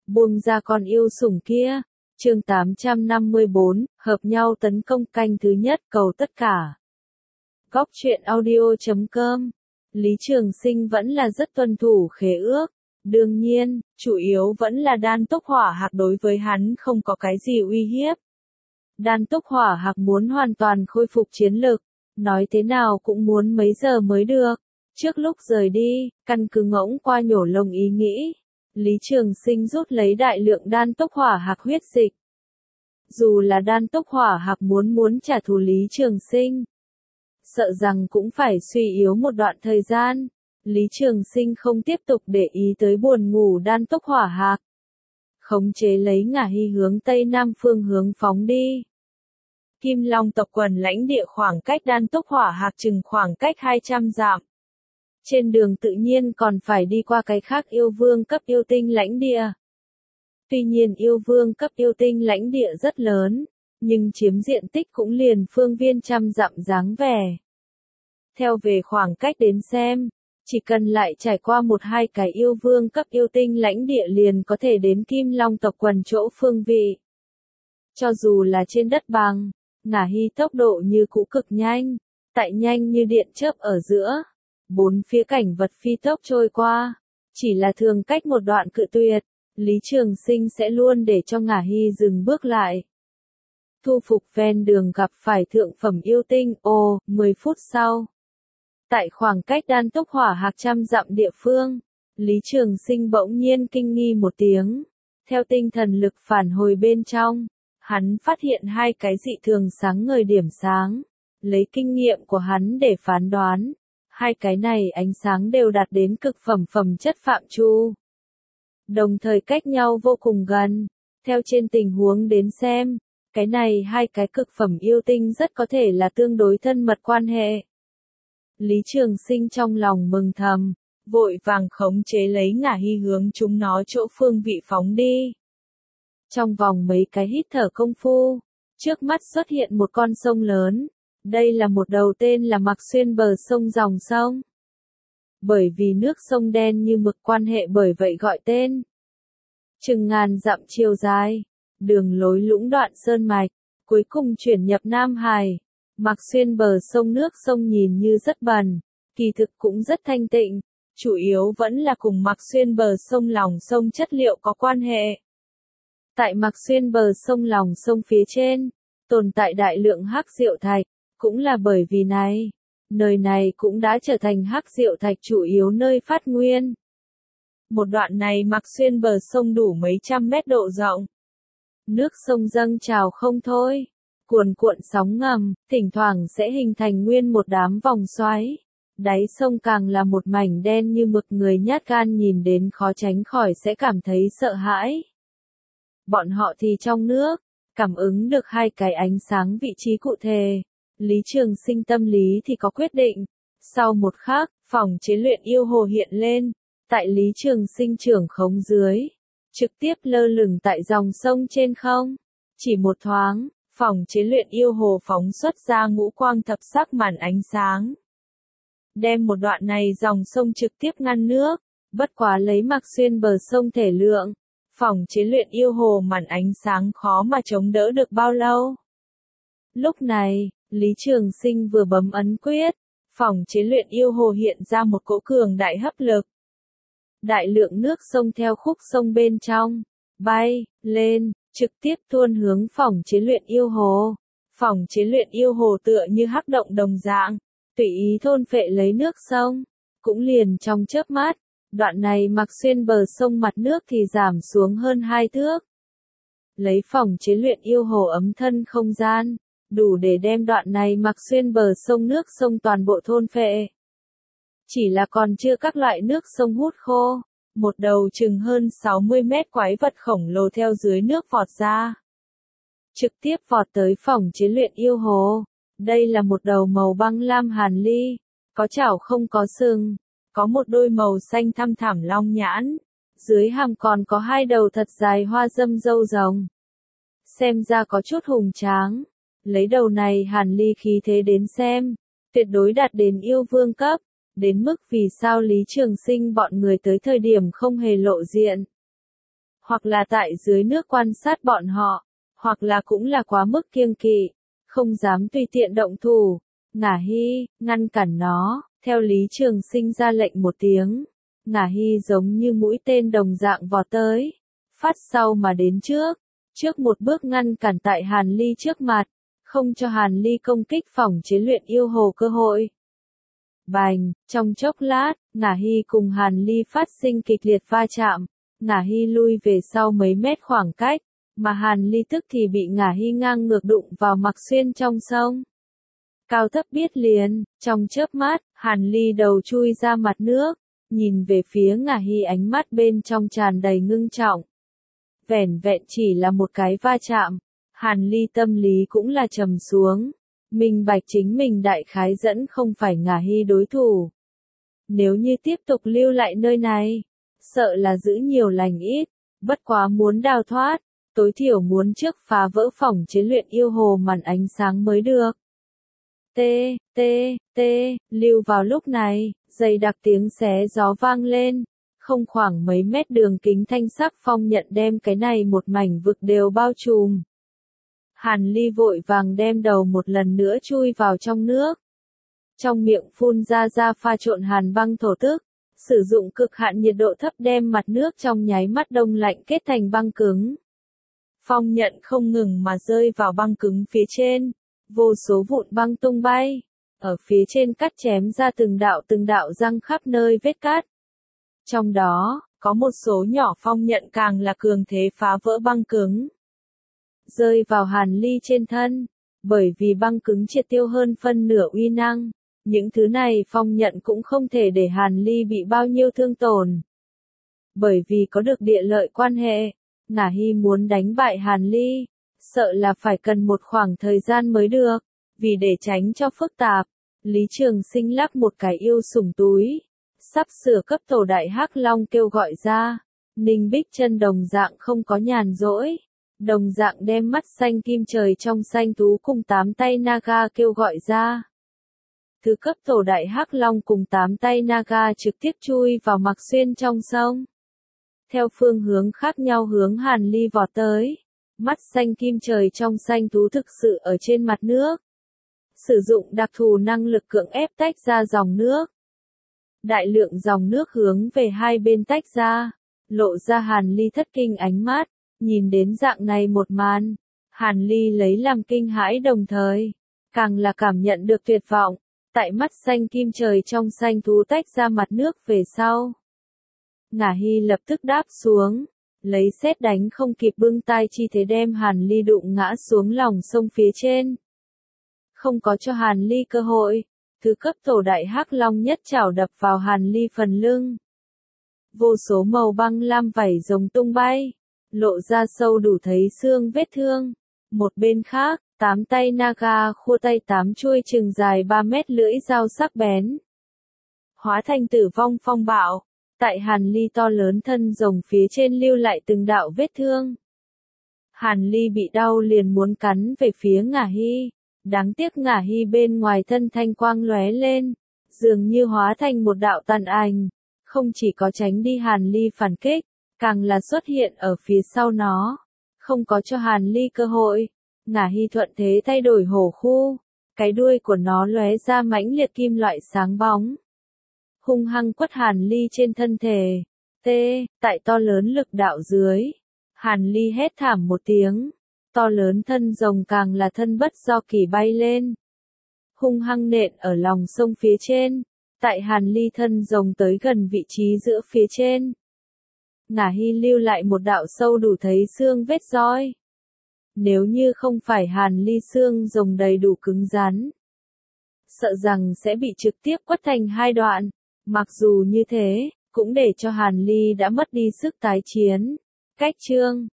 buông ra con yêu sủng kia. Chương 854, hợp nhau tấn công canh thứ nhất cầu tất cả. Góc truyện audio.com. Lý Trường Sinh vẫn là rất tuân thủ khế ước. Đương nhiên, chủ yếu vẫn là đan tốc hỏa hạc đối với hắn không có cái gì uy hiếp. Đan tốc hỏa hạc muốn hoàn toàn khôi phục chiến lực, nói thế nào cũng muốn mấy giờ mới được. Trước lúc rời đi, căn cứ ngỗng qua nhổ lông ý nghĩ, Lý Trường Sinh rút lấy đại lượng đan tốc hỏa hạc huyết dịch. Dù là đan tốc hỏa hạc muốn trả thù Lý Trường Sinh, sợ rằng cũng phải suy yếu một đoạn thời gian. Lý Trường Sinh không tiếp tục để ý tới buồn ngủ đan tốc hỏa hạc. Khống chế lấy Ngả Hy hướng tây nam phương hướng phóng đi. Kim Long tộc quần lãnh địa khoảng cách đan tốc hỏa hạc chừng khoảng cách 200 dặm. Trên đường tự nhiên còn phải đi qua cái khác yêu vương cấp yêu tinh lãnh địa. Tuy nhiên yêu vương cấp yêu tinh lãnh địa rất lớn, nhưng chiếm diện tích cũng liền phương viên trăm dặm dáng vẻ. Theo về khoảng cách đến xem, chỉ cần lại trải qua một hai cái yêu vương cấp yêu tinh lãnh địa liền có thể đến Kim Long tộc quần chỗ phương vị. Cho dù là trên đất bằng, Ngả Hy tốc độ như cũ cực nhanh, tại nhanh như điện chớp ở giữa. Bốn phía cảnh vật phi tốc trôi qua, chỉ là thường cách một đoạn cự tuyệt, Lý Trường Sinh sẽ luôn để cho Ngả Hy dừng bước lại. Thu phục ven đường gặp phải thượng phẩm yêu tinh, 10 phút sau. Tại khoảng cách đan tốc hỏa hạc trăm dặm địa phương, Lý Trường Sinh bỗng nhiên kinh nghi một tiếng. Theo tinh thần lực phản hồi bên trong, hắn phát hiện hai cái dị thường sáng ngời điểm sáng. Lấy kinh nghiệm của hắn để phán đoán, hai cái này ánh sáng đều đạt đến cực phẩm chất phạm chu. Đồng thời cách nhau vô cùng gần. Theo trên tình huống đến xem, cái này hai cái cực phẩm yêu tinh rất có thể là tương đối thân mật quan hệ. Lý Trường Sinh trong lòng mừng thầm, vội vàng khống chế lấy Ngả Hy hướng chúng nó chỗ phương vị phóng đi. Trong vòng mấy cái hít thở công phu, trước mắt xuất hiện một con sông lớn. Đây là một đầu tên là Mạc Xuyên bờ sông dòng sông. Bởi vì nước sông đen như mực quan hệ bởi vậy gọi tên. Chừng ngàn dặm chiều dài, đường lối lũng đoạn sơn mạch, cuối cùng chuyển nhập Nam Hải. Mạc Xuyên bờ sông nước sông nhìn như rất bẩn, kỳ thực cũng rất thanh tịnh, chủ yếu vẫn là cùng Mạc Xuyên bờ sông lòng sông chất liệu có quan hệ. Tại Mạc Xuyên bờ sông lòng sông phía trên, tồn tại đại lượng hắc diệu thạch, cũng là bởi vì này, nơi này cũng đã trở thành hắc diệu thạch chủ yếu nơi phát nguyên. Một đoạn này Mạc Xuyên bờ sông đủ mấy trăm mét độ rộng. Nước sông dâng trào không thôi, cuồn cuộn sóng ngầm, thỉnh thoảng sẽ hình thành nguyên một đám vòng xoáy. Đáy sông càng là một mảnh đen như mực, người nhát gan nhìn đến khó tránh khỏi sẽ cảm thấy sợ hãi. Bọn họ thì trong nước, cảm ứng được hai cái ánh sáng vị trí cụ thể. Lý Trường Sinh tâm lý thì có quyết định. Sau một khắc, phòng chế luyện yêu hồ hiện lên, tại Lý Trường Sinh trưởng khống dưới, trực tiếp lơ lửng tại dòng sông trên không. Chỉ một thoáng, phòng chế luyện yêu hồ phóng xuất ra ngũ quang thập sắc màn ánh sáng. Đem một đoạn này dòng sông trực tiếp ngăn nước, bất quá lấy Mạc Xuyên bờ sông thể lượng, phòng chế luyện yêu hồ màn ánh sáng khó mà chống đỡ được bao lâu. Lúc này, Lý Trường Sinh vừa bấm ấn quyết, phòng chế luyện yêu hồ hiện ra một cỗ cường đại hấp lực. Đại lượng nước sông theo khúc sông bên trong, bay, lên, trực tiếp tuôn hướng phòng chế luyện yêu hồ. Phòng chế luyện yêu hồ tựa như hắc động đồng dạng, tùy ý thôn phệ lấy nước sông. Cũng liền trong chớp mắt, đoạn này Mạc Xuyên bờ sông mặt nước thì giảm xuống hơn 2 thước. Lấy phòng chế luyện yêu hồ ấm thân không gian, đủ để đem đoạn này Mạc Xuyên bờ sông nước sông toàn bộ thôn phệ. Chỉ là còn chưa các loại nước sông hút khô, một đầu chừng hơn 60 mét quái vật khổng lồ theo dưới nước vọt ra. Trực tiếp vọt tới phòng chế luyện yêu hồ. Đây là một đầu màu băng lam hàn ly, có chảo không có sừng, có một đôi màu xanh thăm thẳm long nhãn, dưới hàm còn có hai đầu thật dài hoa dâm râu rồng. Xem ra có chút hùng tráng. Lấy đầu này hàn ly khí thế đến xem, tuyệt đối đạt đến yêu vương cấp, đến mức vì sao Lý Trường Sinh bọn người tới thời điểm không hề lộ diện. hoặc là tại dưới nước quan sát bọn họ, hoặc là cũng là quá mức kiêng kỵ, không dám tùy tiện động thủ. Ngả Hy, ngăn cản nó, theo Lý Trường Sinh ra lệnh một tiếng. Ngả Hy giống như mũi tên đồng dạng vọt tới, phát sau mà đến trước một bước ngăn cản tại Hàn Ly trước mặt, không cho Hàn Ly công kích phòng chế luyện yêu hồ cơ hội. Bành, trong chốc lát, Ngả Hy cùng Hàn Ly phát sinh kịch liệt va chạm, Ngả Hy lui về sau mấy mét khoảng cách, mà Hàn Ly tức thì bị Ngả Hy ngang ngược đụng vào mặc xuyên trong sông. Cao thấp biết liền, trong chớp mắt, Hàn Ly đầu chui ra mặt nước, nhìn về phía Ngả Hy ánh mắt bên trong tràn đầy ngưng trọng. Vẻn vẹn chỉ là một cái va chạm, Hàn Ly tâm lý cũng là trầm xuống, minh bạch chính mình đại khái dẫn không phải Ngả Hy đối thủ. Nếu như tiếp tục lưu lại nơi này, sợ là giữ nhiều lành ít, bất quá muốn đào thoát, tối thiểu muốn trước phá vỡ phòng chế luyện yêu hồ màn ánh sáng mới được. Lưu vào lúc này, dày đặc tiếng xé gió vang lên, không khoảng mấy mét đường kính thanh sắc phong nhận đem cái này một mảnh vực đều bao trùm. Hàn Ly vội vàng đem đầu một lần nữa chui vào trong nước. Trong miệng phun ra pha trộn hàn băng thổ tức, sử dụng cực hạn nhiệt độ thấp đem mặt nước trong nháy mắt đông lạnh kết thành băng cứng. Phong nhận không ngừng mà rơi vào băng cứng phía trên, vô số vụn băng tung bay, ở phía trên cắt chém ra từng đạo răng khắp nơi vết cắt. Trong đó, có một số nhỏ phong nhận càng là cường thế phá vỡ băng cứng. Rơi vào Hàn Ly trên thân, bởi vì băng cứng triệt tiêu hơn phân nửa uy năng, những thứ này phong nhận cũng không thể để Hàn Ly bị bao nhiêu thương tổn. Bởi vì có được địa lợi quan hệ, Ngả Hy muốn đánh bại Hàn Ly, sợ là phải cần một khoảng thời gian mới được, vì để tránh cho phức tạp, Lý Trường Sinh lắp một cái yêu sủng túi, sắp sửa cấp tổ đại hắc long kêu gọi ra. Ninh Bích Chân đồng dạng không có nhàn rỗi, đồng dạng đem mắt xanh kim trời trong xanh thú cùng 8 tay Naga kêu gọi ra. Thứ cấp tổ đại hắc long cùng 8 tay Naga trực tiếp chui vào mặc xuyên trong sông. Theo phương hướng khác nhau hướng Hàn Ly vọt tới, mắt xanh kim trời trong xanh thú thực sự ở trên mặt nước. Sử dụng đặc thù năng lực cưỡng ép tách ra dòng nước. Đại lượng dòng nước hướng về hai bên tách ra, lộ ra Hàn Ly thất kinh ánh mắt, nhìn đến dạng này một màn. Hàn Ly lấy làm kinh hãi đồng thời, càng là cảm nhận được tuyệt vọng, tại mắt xanh kim trời trong xanh thú tách ra mặt nước về sau. Ngả Hy lập tức đáp xuống, lấy sét đánh không kịp bưng tay chi thế đem Hàn Ly đụng ngã xuống lòng sông phía trên. Không có cho Hàn Ly cơ hội, thứ cấp tổ đại hắc long nhất chảo đập vào Hàn Ly phần lưng. Vô số màu băng lam vảy rồng tung bay, lộ ra sâu đủ thấy xương vết thương. Một bên khác, 8 tay Naga khua tay 8 chuôi chừng dài 3 mét lưỡi dao sắc bén. Hóa thành tử vong phong bạo, tại Hàn Ly to lớn thân rồng phía trên lưu lại từng đạo vết thương. Hàn Ly bị đau liền muốn cắn về phía Ngả Hy, đáng tiếc Ngả Hy bên ngoài thân thanh quang lóe lên, dường như hóa thành một đạo tàn ảnh, không chỉ có tránh đi Hàn Ly phản kích, càng là xuất hiện ở phía sau nó, không có cho Hàn Ly cơ hội. Ngả Hy thuận thế thay đổi hổ khu, cái đuôi của nó lóe ra mãnh liệt kim loại sáng bóng, hung hăng quất Hàn Ly trên thân thể. Tại to lớn lực đạo dưới, Hàn Ly hét thảm một tiếng, to lớn thân rồng càng là thân bất do kỳ bay lên, hung hăng nện ở lòng sông phía trên, tại Hàn Ly thân rồng tới gần vị trí giữa phía trên. Ngả Hy lưu lại một đạo sâu đủ thấy xương vết roi. Nếu như không phải Hàn Ly xương rồng đầy đủ cứng rắn, sợ rằng sẽ bị trực tiếp quất thành hai đoạn. Mặc dù như thế, cũng để cho Hàn Ly đã mất đi sức tái chiến. Cách chương